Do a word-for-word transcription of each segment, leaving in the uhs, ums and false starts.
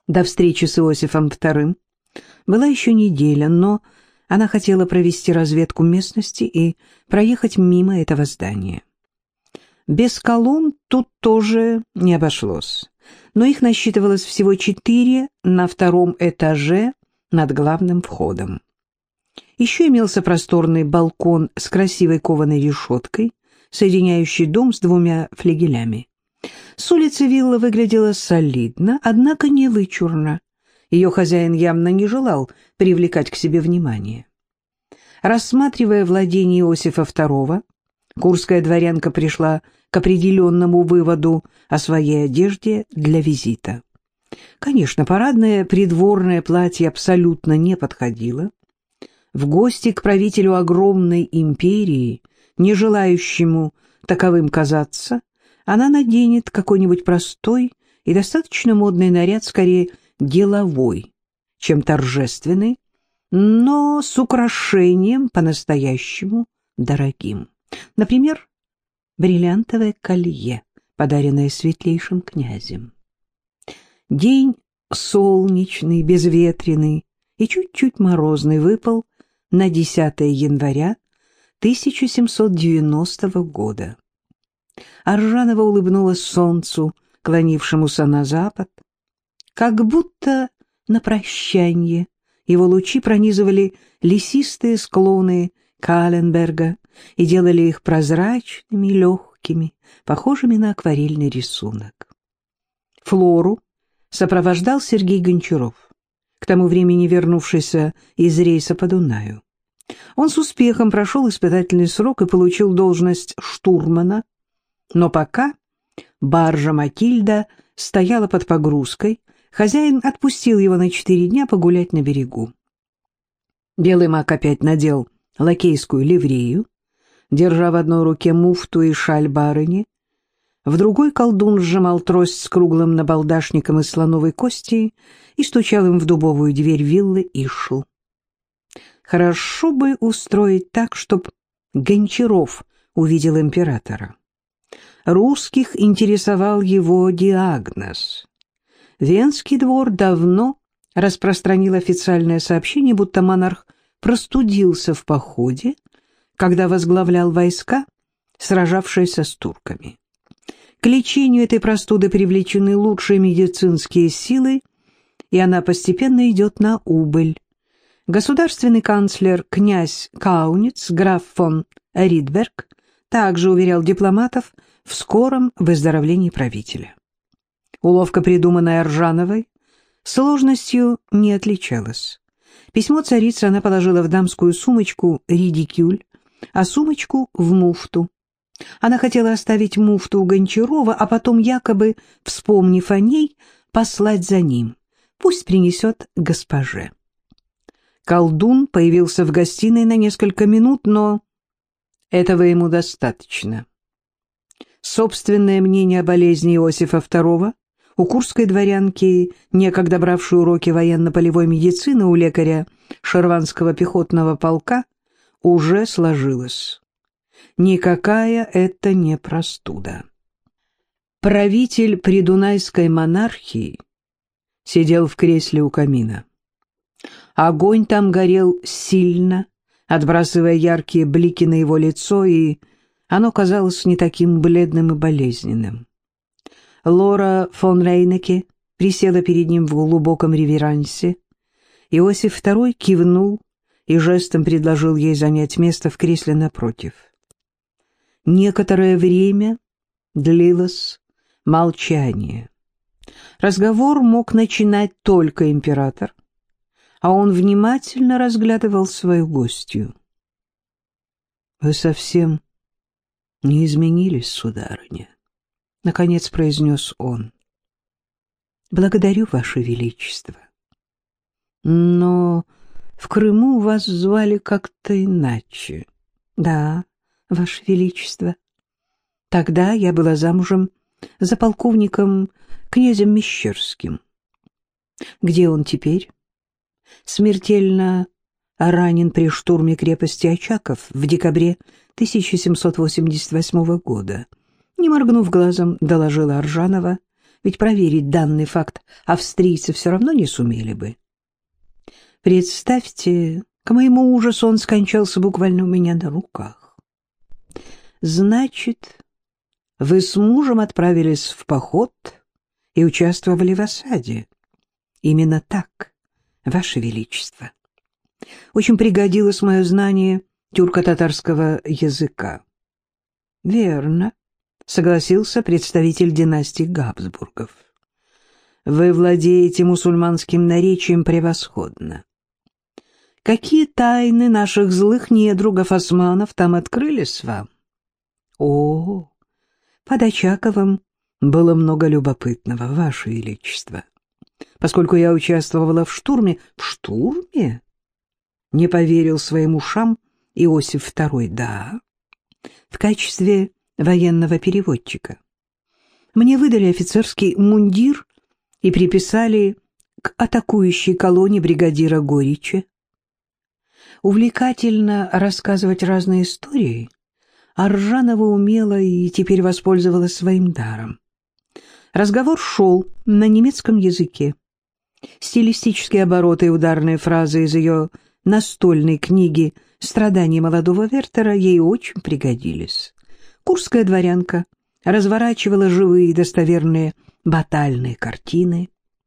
До встречи с Иосифом вторым была еще неделя, но она хотела провести разведку местности и проехать мимо этого здания. Без колонн тут тоже не обошлось, но их насчитывалось всего четыре на втором этаже над главным входом. Еще имелся просторный балкон с красивой кованой решеткой, соединяющий дом с двумя флигелями. С улицы вилла выглядела солидно, однако не вычурно. Ее хозяин явно не желал привлекать к себе внимание. Рассматривая владение Иосифа второго, курская дворянка пришла к определенному выводу о своей одежде для визита. Конечно, парадное придворное платье абсолютно не подходило. В гости к правителю огромной империи, не желающему таковым казаться, она наденет какой-нибудь простой и достаточно модный наряд, скорее деловой, чем торжественный, но с украшением по-настоящему дорогим. Например, бриллиантовое колье, подаренное светлейшим князем. День солнечный, безветренный и чуть-чуть морозный выпал на десятое января тысяча семьсот девяностого года. Аржанова улыбнулась солнцу, клонившемуся на запад. Как будто на прощанье его лучи пронизывали лесистые склоны Каленберга и делали их прозрачными, легкими, похожими на акварельный рисунок. Флору сопровождал Сергей Гончаров, к тому времени вернувшийся из рейса по Дунаю. Он с успехом прошел испытательный срок и получил должность штурмана, но пока баржа «Матильда» стояла под погрузкой, хозяин отпустил его на четыре дня погулять на берегу. Белый маг опять надел лакейскую ливрею, держа в одной руке муфту и шаль барыни, в другой колдун сжимал трость с круглым набалдашником из слоновой кости и стучал им в дубовую дверь виллы Ишл. Хорошо бы устроить так, чтоб Гончаров увидел императора. Русских интересовал его диагноз. Венский двор давно распространил официальное сообщение, будто монарх простудился в походе, когда возглавлял войска, сражавшиеся с турками. К лечению этой простуды привлечены лучшие медицинские силы, и она постепенно идет на убыль. Государственный канцлер князь Кауниц, граф фон Ридберг, также уверял дипломатов в скором выздоровлении правителя. Уловка, придуманная Аржановой, сложностью не отличалась. Письмо царицы она положила в дамскую сумочку редикюль, а сумочку в муфту. Она хотела оставить муфту у Гончарова, а потом, якобы вспомнив о ней, послать за ним. Пусть принесет госпоже. Колдун появился в гостиной на несколько минут, но этого ему достаточно. Собственное мнение о болезни Иосифа второго у курской дворянки, некогда бравшей уроки военно-полевой медицины у лекаря Шерванского пехотного полка, уже сложилось. Никакая это не простуда. Правитель придунайской монархии сидел в кресле у камина. Огонь там горел сильно, отбрасывая яркие блики на его лицо, и оно казалось не таким бледным и болезненным. Лора фон Рейнеке присела перед ним в глубоком реверансе. Иосиф второй кивнул и жестом предложил ей занять место в кресле напротив. Некоторое время длилось молчание. Разговор мог начинать только император, а он внимательно разглядывал свою гостью. «Вы совсем не изменились, сударыня», — наконец произнес он. «Благодарю, Ваше Величество. Но в Крыму вас звали как-то иначе». «Да, Ваше Величество. Тогда я была замужем за полковником князем Мещерским. Где он теперь?» Смертельно ранен при штурме крепости Очаков в декабре тысяча семьсот восемьдесят восьмого года. Не моргнув глазом, доложила Аржанова, ведь проверить данный факт австрийцы все равно не сумели бы. Представьте, к моему ужасу он скончался буквально у меня на руках. Значит, вы с мужем отправились в поход и участвовали в осаде. Именно так, Ваше Величество. Очень пригодилось мое знание тюрко-татарского языка. Верно, согласился представитель династии Габсбургов. Вы владеете мусульманским наречием превосходно. Какие тайны наших злых недругов османов там открылись вам? О, под Очаковым было много любопытного, Ваше Величество. Поскольку я участвовала в штурме... В штурме? Не поверил своим ушам Иосиф второй. Да, в качестве военного переводчика. Мне выдали офицерский мундир и приписали к атакующей колонне бригадира Горича. Увлекательно рассказывать разные истории, а Ржанова умела и теперь воспользовалась своим даром. Разговор шел на немецком языке. Стилистические обороты и ударные фразы из ее настольной книги «Страдания молодого Вертера» ей очень пригодились. Курская дворянка разворачивала живые достоверные батальные картины.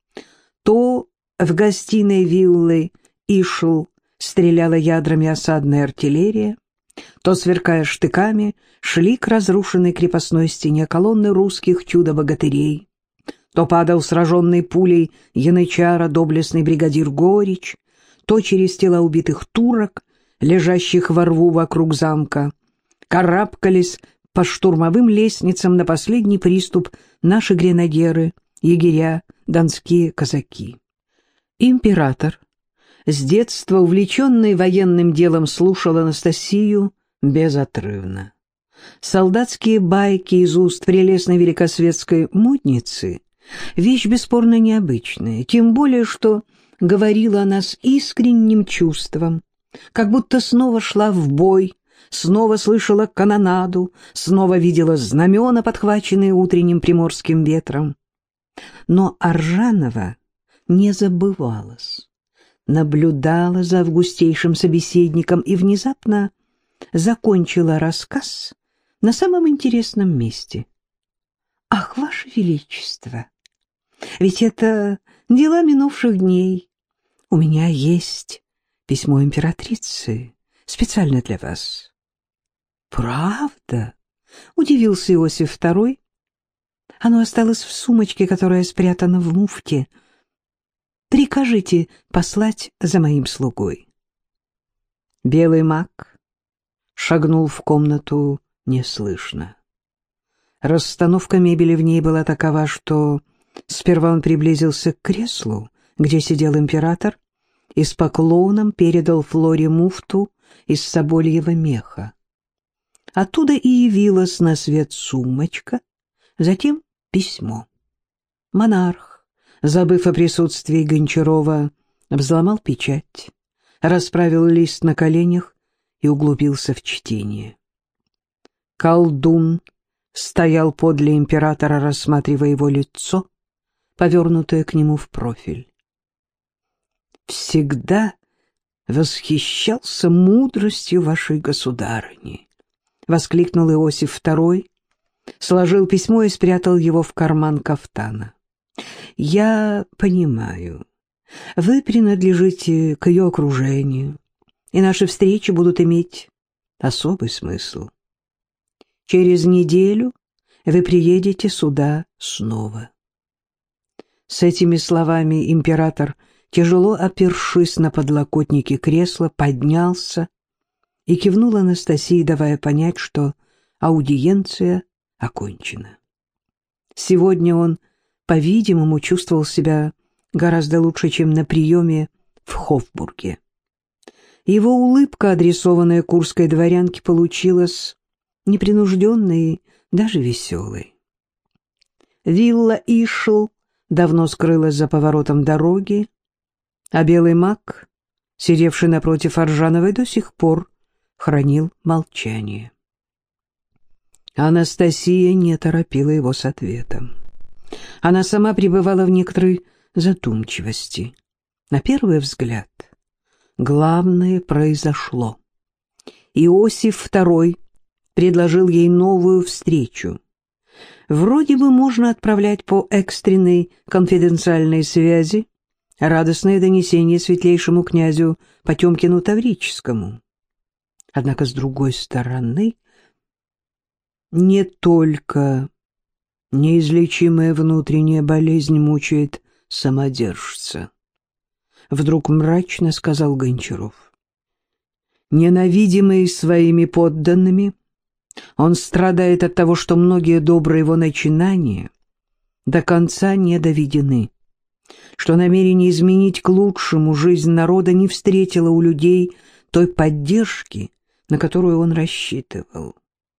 То в гостиной виллы Ишл стреляла ядрами осадная артиллерия, то, сверкая штыками, шли к разрушенной крепостной стене колонны русских чудо-богатырей, то падал сраженный пулей янычара доблестный бригадир Горич, то через тела убитых турок, лежащих во рву вокруг замка, карабкались по штурмовым лестницам на последний приступ наши гренадеры, егеря, донские казаки. Император, с детства увлеченный военным делом, слушал Анастасию безотрывно. Солдатские байки из уст прелестной великосветской модницы — вещь бесспорно необычная, тем более, что говорила она с искренним чувством, как будто снова шла в бой, снова слышала канонаду, снова видела знамена, подхваченные утренним приморским ветром. Но Аржанова не забывалась, наблюдала за августейшим собеседником и внезапно закончила рассказ на самом интересном месте. «Ах, Ваше Величество, ведь это дела минувших дней. У меня есть письмо императрицы, специально для вас». «Правда?» — удивился Иосиф второй. «Оно осталось в сумочке, которая спрятана в муфте. Прикажите послать за моим слугой». Белый маг шагнул в комнату неслышно. Расстановка мебели в ней была такова, что сперва он приблизился к креслу, где сидел император, и с поклоном передал Флоре муфту из собольего меха. Оттуда и явилась на свет сумочка, затем письмо. Монарх, забыв о присутствии Гончарова, взломал печать, расправил лист на коленях и углубился в чтение. Колдун стоял подле императора, рассматривая его лицо, повернутое к нему в профиль. «Всегда восхищался мудростью вашей государыни», — воскликнул Иосиф второй, сложил письмо и спрятал его в карман кафтана. «Я понимаю, вы принадлежите к ее окружению, и наши встречи будут иметь особый смысл. Через неделю вы приедете сюда снова». С этими словами император, тяжело опершись на подлокотники кресла, поднялся и кивнул Анастасии, давая понять, что аудиенция окончена. Сегодня он, по-видимому, чувствовал себя гораздо лучше, чем на приеме в Хофбурге. Его улыбка, адресованная курской дворянке, получилась непринужденной и даже веселой. Вилла Ишл давно скрылась за поворотом дороги, а белый маг, сидевший напротив Аржановой, до сих пор хранил молчание. Анастасия не торопила его с ответом. Она сама пребывала в некоторой задумчивости. На первый взгляд, главное произошло. Иосиф второй предложил ей новую встречу. Вроде бы можно отправлять по экстренной конфиденциальной связи радостное донесение светлейшему князю Потемкину Таврическому. Однако, с другой стороны, не только неизлечимая внутренняя болезнь мучает самодержца. Вдруг мрачно сказал Гончаров. Ненавидимый своими подданными, он страдает от того, что многие добрые его начинания до конца не доведены, что намерение изменить к лучшему жизнь народа не встретило у людей той поддержки, на которую он рассчитывал.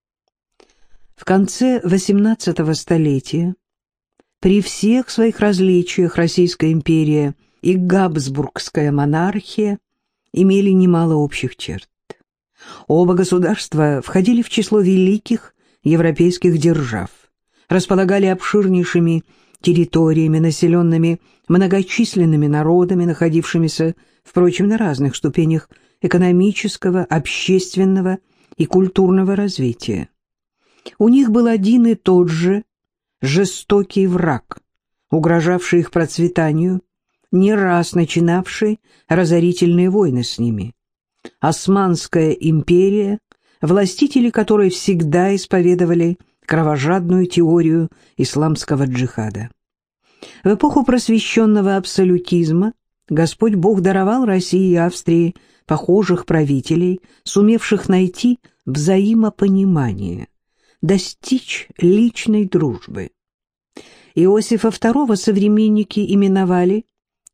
В конце восемнадцатого столетия при всех своих различиях Российская империя и Габсбургская монархия имели немало общих черт. Оба государства входили в число великих европейских держав, располагали обширнейшими территориями, населенными многочисленными народами, находившимися, впрочем, на разных ступенях экономического, общественного и культурного развития. У них был один и тот же жестокий враг, угрожавший их процветанию, не раз начинавший разорительные войны с ними. Османская империя, властители которой всегда исповедовали кровожадную теорию исламского джихада. В эпоху просвещенного абсолютизма Господь Бог даровал России и Австрии похожих правителей, сумевших найти взаимопонимание, достичь личной дружбы. Иосифа второго современники именовали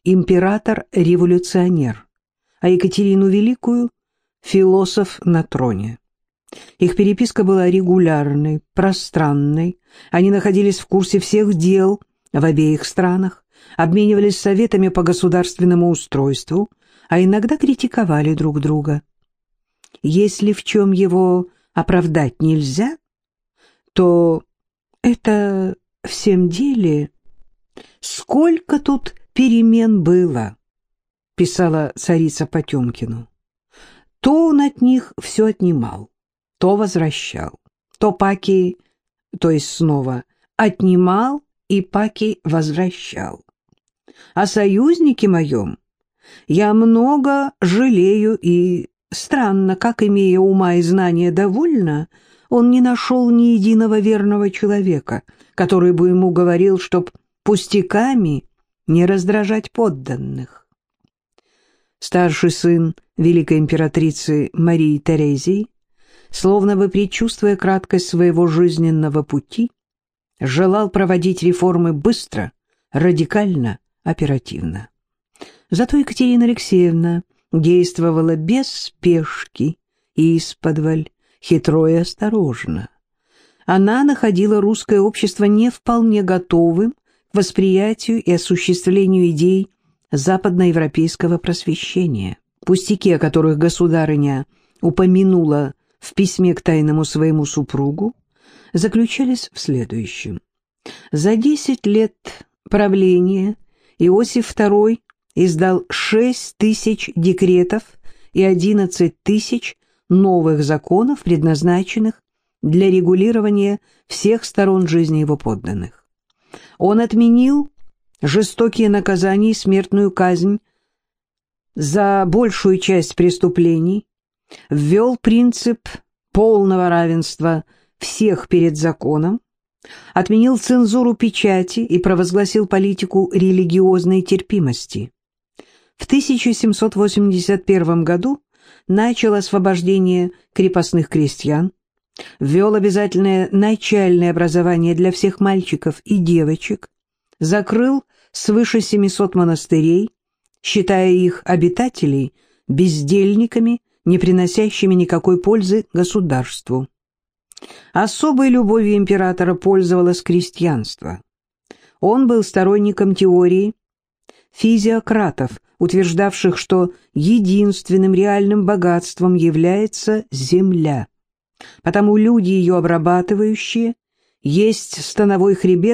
император-революционер, а Екатерину Великую – философ на троне. Их переписка была регулярной, пространной, они находились в курсе всех дел в обеих странах, обменивались советами по государственному устройству, а иногда критиковали друг друга. Если в чем его оправдать нельзя, то это в всем деле сколько тут перемен было, писала царица Потемкину. То он от них все отнимал, то возвращал, то паки, то есть снова, отнимал и паки возвращал. О союзнике моем я много жалею, и странно, как, имея ума и знания довольно, он не нашел ни единого верного человека, который бы ему говорил, чтоб пустяками не раздражать подданных. Старший сын великой императрицы Марии Терезии, словно бы предчувствуя краткость своего жизненного пути, желал проводить реформы быстро, радикально, оперативно. Зато Екатерина Алексеевна действовала без спешки, исподволь, хитро и осторожно. Она находила русское общество не вполне готовым к восприятию и осуществлению идей западноевропейского просвещения. Пустяки, о которых государыня упомянула в письме к тайному своему супругу, заключались в следующем. За десять лет правления Иосиф второй издал шесть тысяч декретов и одиннадцать тысяч новых законов, предназначенных для регулирования всех сторон жизни его подданных. Он отменил жестокие наказания и смертную казнь за большую часть преступлений, ввел принцип полного равенства всех перед законом, отменил цензуру печати и провозгласил политику религиозной терпимости. В тысяча семьсот восемьдесят первом году начал освобождение крепостных крестьян, ввел обязательное начальное образование для всех мальчиков и девочек, закрыл свыше семисот монастырей, считая их обитателей бездельниками, не приносящими никакой пользы государству. Особой любовью императора пользовалось крестьянство. Он был сторонником теории физиократов, утверждавших, что единственным реальным богатством является земля. Потому люди, ее обрабатывающие, есть становой хребет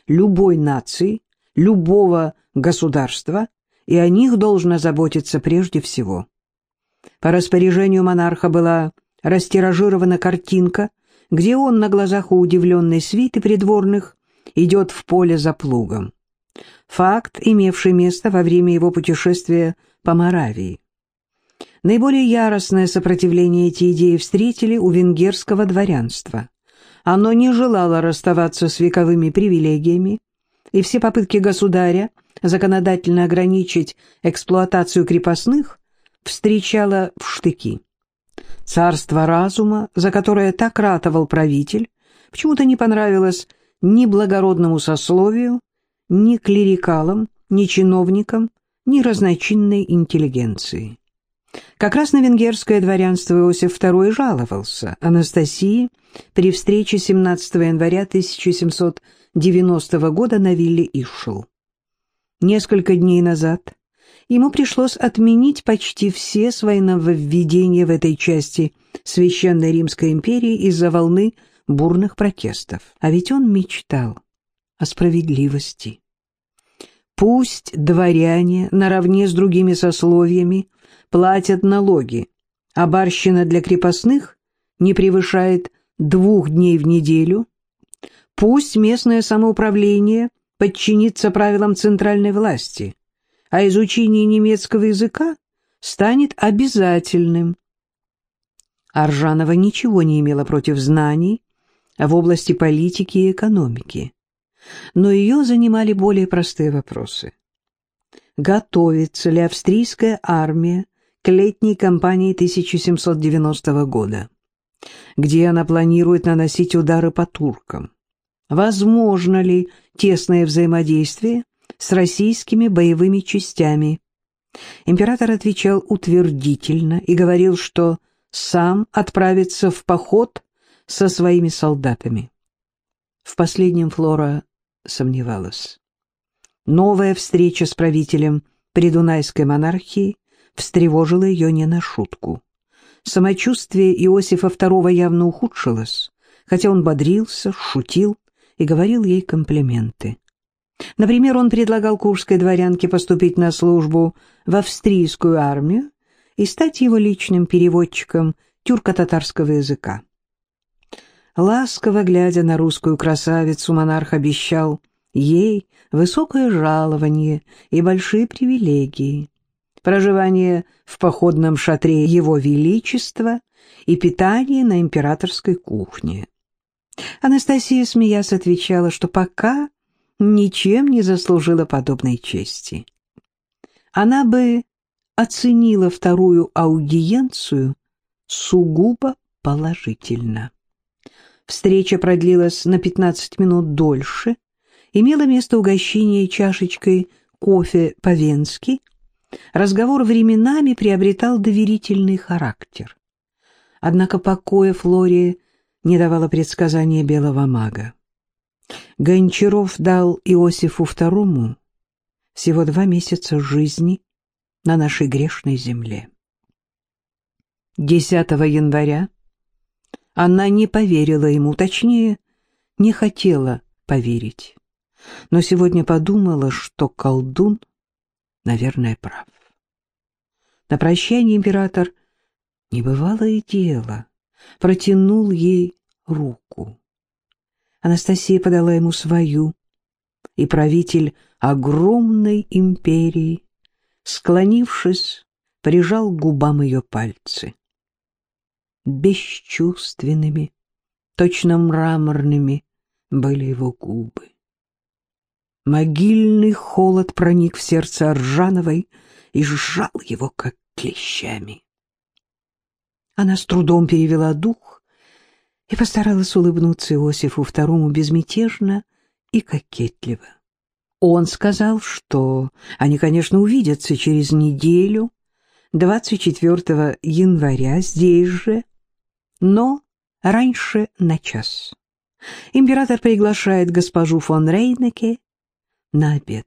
любой нации, любого государства, и о них должно заботиться прежде всего. По распоряжению монарха была растиражирована картинка, где он на глазах у удивленной свиты придворных идет в поле за плугом. Факт, имевший место во время его путешествия по Моравии. Наиболее яростное сопротивление эти идеи встретили у венгерского дворянства. Оно не желало расставаться с вековыми привилегиями, и все попытки государя законодательно ограничить эксплуатацию крепостных встречало в штыки. Царство разума, за которое так ратовал правитель, почему-то не понравилось ни благородному сословию, ни клерикалам, ни чиновникам, ни разночинной интеллигенции. Как раз на венгерское дворянство Иосиф второй жаловался Анастасии при встрече семнадцатого января тысяча семьсот девяностого года на вилле Ишл. Несколько дней назад ему пришлось отменить почти все свои нововведения в этой части Священной Римской империи из-за волны бурных протестов. А ведь он мечтал о справедливости. Пусть дворяне наравне с другими сословиями платят налоги, а барщина для крепостных не превышает двух дней в неделю. Пусть местное самоуправление подчинится правилам центральной власти, а изучение немецкого языка станет обязательным. Аржанова ничего не имела против знаний в области политики и экономики, но ее занимали более простые вопросы. Готовится ли австрийская армия к летней кампании тысяча семьсот девяностого года, где она планирует наносить удары по туркам? Возможно ли тесное взаимодействие с российскими боевыми частями? Император отвечал утвердительно и говорил, что сам отправится в поход со своими солдатами. В последнем Флора сомневалась. Новая встреча с правителем придунайской монархии встревожила ее не на шутку. Самочувствие Иосифа второго явно ухудшилось, хотя он бодрился, шутил и говорил ей комплименты. Например, он предлагал курской дворянке поступить на службу в австрийскую армию и стать его личным переводчиком тюрко-татарского языка. Ласково глядя на русскую красавицу, монарх обещал ей высокое жалование и большие привилегии, проживание в походном шатре Его Величества и питание на императорской кухне. Анастасия, смеясь, отвечала, что пока ничем не заслужила подобной чести. Она бы оценила вторую аудиенцию сугубо положительно. Встреча продлилась на пятнадцать минут дольше, имело место угощение чашечкой кофе по-венски. Разговор временами приобретал доверительный характер. Однако покоя Флоре не давало предсказание белого мага. Гончаров дал Иосифу второму всего два месяца жизни на нашей грешной земле. десятого января она не поверила ему, точнее, не хотела поверить, но сегодня подумала, что колдун, наверное, прав. На прощание император, небывалое дело, протянул ей руку. Анастасия подала ему свою, и правитель огромной империи, склонившись, прижал к губам ее пальцы. Бесчувственными, точно мраморными были его губы. Могильный холод проник в сердце Аржановой и сжал его, как клещами. Она с трудом перевела дух и постаралась улыбнуться Иосифу второму безмятежно и кокетливо. Он сказал, что они, конечно, увидятся через неделю, двадцать четвёртого января, здесь же, но раньше на час. Император приглашает госпожу фон Рейнеке на обед.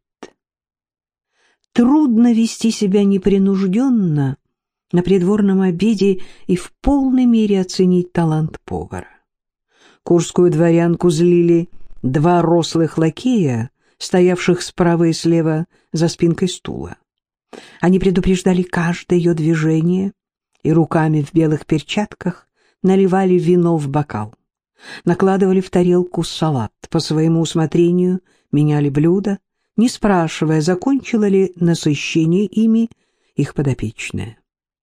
Трудно вести себя непринужденно на придворном обеде и в полной мере оценить талант повара. Курскую дворянку злили два рослых лакея, стоявших справа и слева за спинкой стула. Они предупреждали каждое ее движение и руками в белых перчатках наливали вино в бокал, накладывали в тарелку салат, по своему усмотрению меняли блюда, не спрашивая, закончила ли насыщение ими их подопечная.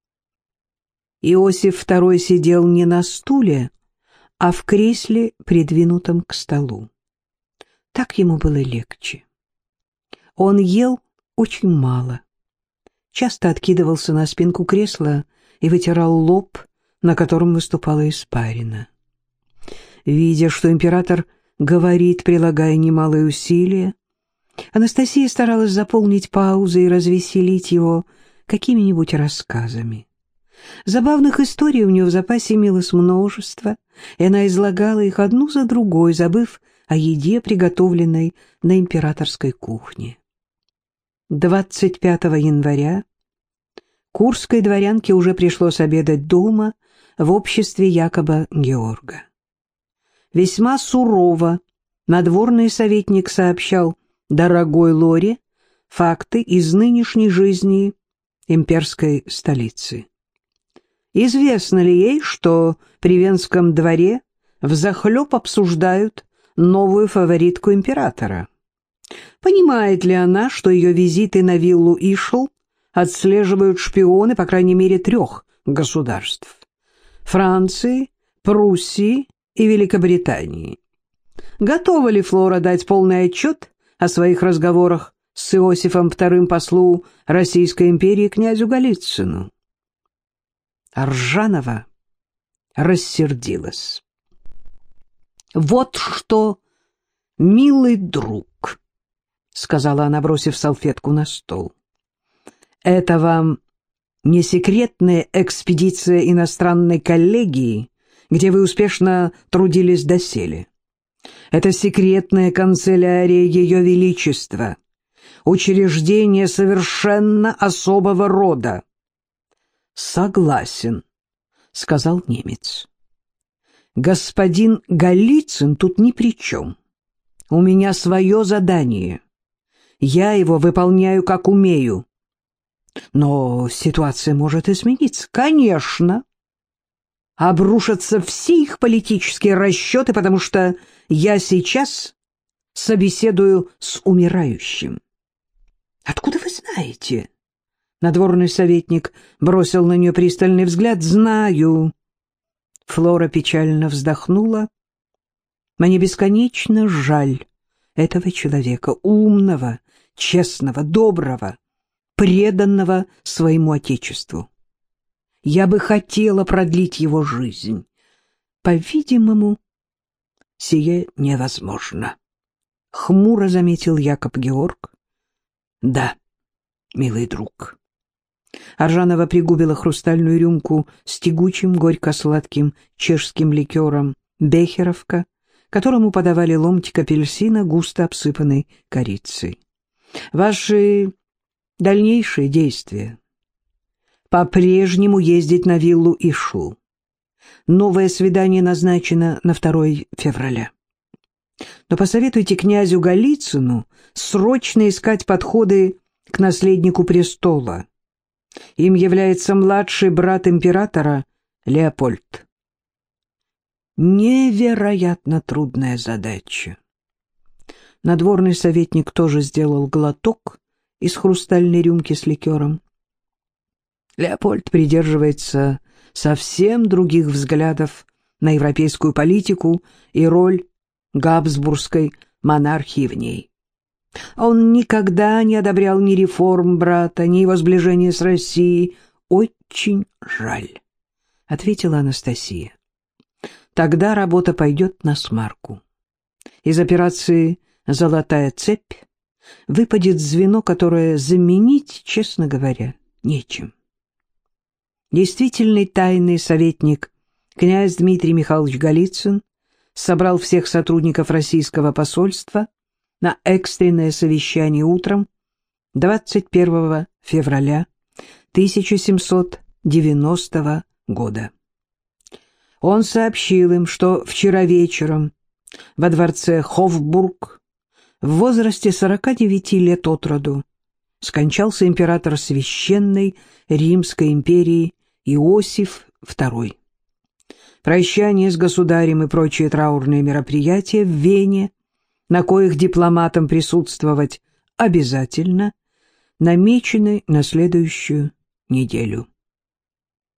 Иосиф второй сидел не на стуле, а в кресле, придвинутом к столу. Так ему было легче. Он ел очень мало, часто откидывался на спинку кресла и вытирал лоб, на котором выступала испарина. Видя, что император говорит, прилагая немалые усилия, Анастасия старалась заполнить паузы и развеселить его какими-нибудь рассказами. Забавных историй у нее в запасе имелось множество, и она излагала их одну за другой, забыв о еде, приготовленной на императорской кухне. двадцать пятого января курской дворянке уже пришлось обедать дома в обществе Якоба Георга. Весьма сурово надворный советник сообщал дорогой Лоре факты из нынешней жизни имперской столицы. Известно ли ей, что при Венском дворе взахлеб обсуждают новую фаворитку императора? Понимает ли она, что ее визиты на виллу Ишл отслеживают шпионы, по крайней мере, трех государств – Франции, Пруссии и Великобритании? Готова ли Флора дать полный отчет о своих разговорах с Иосифом вторым послу Российской империи князю Голицыну? Аржанова рассердилась. «Вот что, милый друг», — сказала она, бросив салфетку на стол, — «это вам не секретная экспедиция иностранной коллегии, где вы успешно трудились доселе. Это секретная канцелярия Ее Величества, учреждение совершенно особого рода». «Согласен», — сказал немец. «Господин Голицын тут ни при чем. У меня свое задание. Я его выполняю как умею. Но ситуация может измениться. Конечно. Обрушатся все их политические расчеты, потому что я сейчас собеседую с умирающим». «Откуда вы знаете?» Надворный советник бросил на нее пристальный взгляд. «Знаю». Флора печально вздохнула. «Мне бесконечно жаль этого человека, умного, честного, доброго, преданного своему отечеству. Я бы хотела продлить его жизнь. По-видимому, сие невозможно», — хмуро заметил Якоб Георг. «Да, милый друг». Аржанова пригубила хрустальную рюмку с тягучим, горько-сладким чешским ликером «Бехеровка», которому подавали ломтик апельсина, густо обсыпанный корицей. «Ваши дальнейшие действия?» «По-прежнему ездить на виллу Ишл. Новое свидание назначено на второе февраля. Но посоветуйте князю Голицыну срочно искать подходы к наследнику престола. Им является младший брат императора Леопольд». Невероятно трудная задача. Надворный советник тоже сделал глоток из хрустальной рюмки с ликером. Леопольд придерживается совсем других взглядов на европейскую политику и роль габсбургской монархии в ней. Он никогда не одобрял ни реформ брата, ни его сближения с Россией. «Очень жаль», — ответила Анастасия. «Тогда работа пойдет на смарку. Из операции «Золотая цепь» выпадет звено, которое заменить, честно говоря, нечем». Действительный тайный советник князь Дмитрий Михайлович Голицын собрал всех сотрудников российского посольства на экстренное совещание утром двадцать первого февраля тысяча семьсот девяностого года. Он сообщил им, что вчера вечером во дворце Хофбург в возрасте сорока девяти лет от роду скончался император Священной Римской империи Иосиф второй. Прощание с государем и прочие траурные мероприятия в Вене, на коих дипломатам присутствовать обязательно, намечены на следующую неделю.